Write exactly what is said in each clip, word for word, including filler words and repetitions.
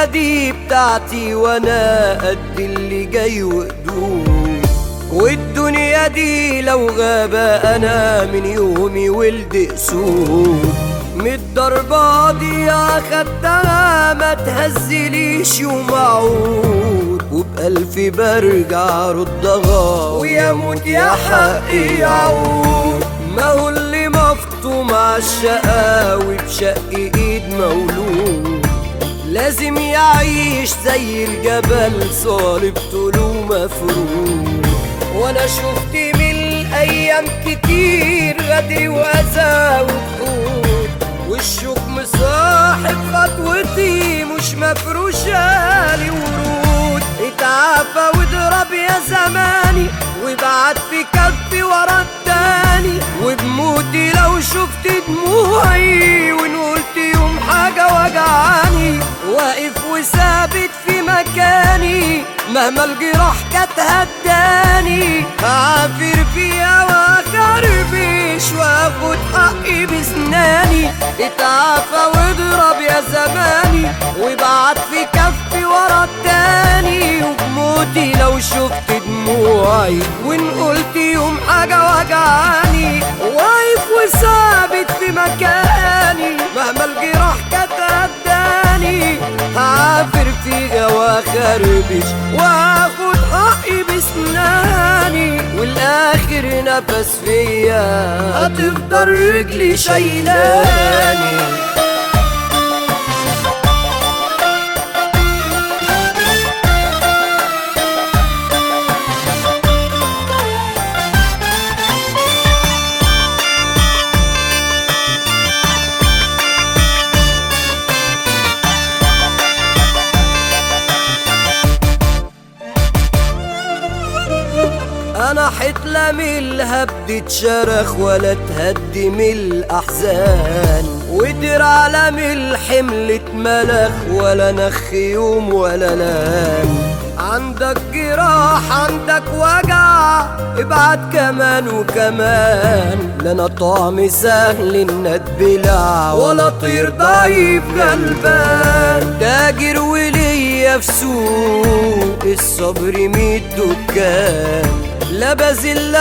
الدنيا دي بتاعتي وانا قد اللي جاي وقدود، والدنيا دي لو غابة انا من يومي ولد اسود. من الضربة دي اخدتها ما تهزليش يوم اعود، وبألف برجع ردها ويموت يا حقي يعود. ما هو اللي مفطوم عالشقاوي بشق ايد مولود لازم يعيش زي الجبل صالب طوله مفروض. وانا شفت من الايام كتير غدر واذى وجحود، والشوك مصاحب خطوتي مش مفروشة لي ورود. اتعافى واضرب يا زماني وابعت في كفي ورا التاني، وبموتي لو شفت دموعي وان قلت يوم حاجة وجعاني. واقف وثابت في مكاني مهما الجراح كانت هداني، هعافر فيها واخربش واخد حقي بسناني. اتعافى واضرب يا زماني وابعت في كفي ورا التاني، وبموتي لو شفت دموعي وان قلت يوم حاجة وجعاني. واقف وثابت في مكاني مهما الجراح كانت هداني، هعافر فيها واخربش واخد حقي بسناني. والاخر نفس فيا هتفضل رجلي شايلاني. انا حتلة من الهبد تشرخ ولا تهدم الاحزان، ودرع لم الحمل اتملخ ولا نخ يوم ولا لام. عندك جراح عندك وجع ابعت كمان وكمان، لنا طعم سهل الندبلع ولا طير ضعيف غلبان. تاجر وليا في سوق الصبر ميت دكان، لا بذل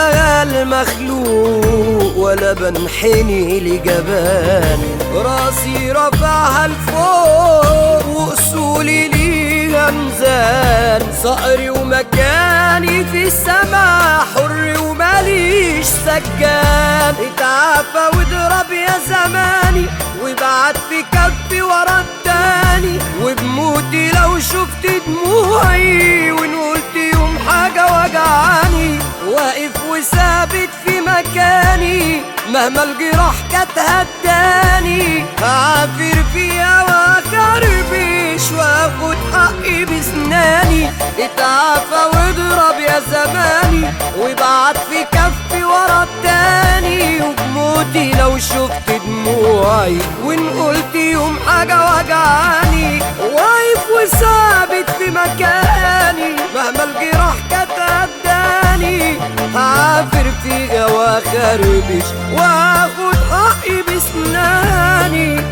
المخلوق ولا بنحني لجبان. راسي رفعها لفوق واصولي ليها ميزان، صقري ومكاني في السما حر وماليش سجان. اتعافى واضرب يا زماني وابعت في كفي ورا التاني، وبموتي لو شفت دموعي وان قلت يوم حاجة وجعاني. واقف وثابت في مكاني مهما الجراح كانت هداني، هعافر فيها واخربش واخد حقي بسناني. اتعافى واضرب يا زماني وابعت في كفي ورا التاني، وبموتي لو شفت دموعي وان قلت يوم حاجة وجعاني. واقف وثابت في مكاني مهما الجراح كانت هداني، هعافر فيها واخربش واخد حقي بسناني.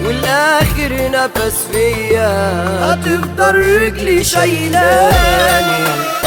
والاخر نفس فيا هتفضل رجلي شايلاني.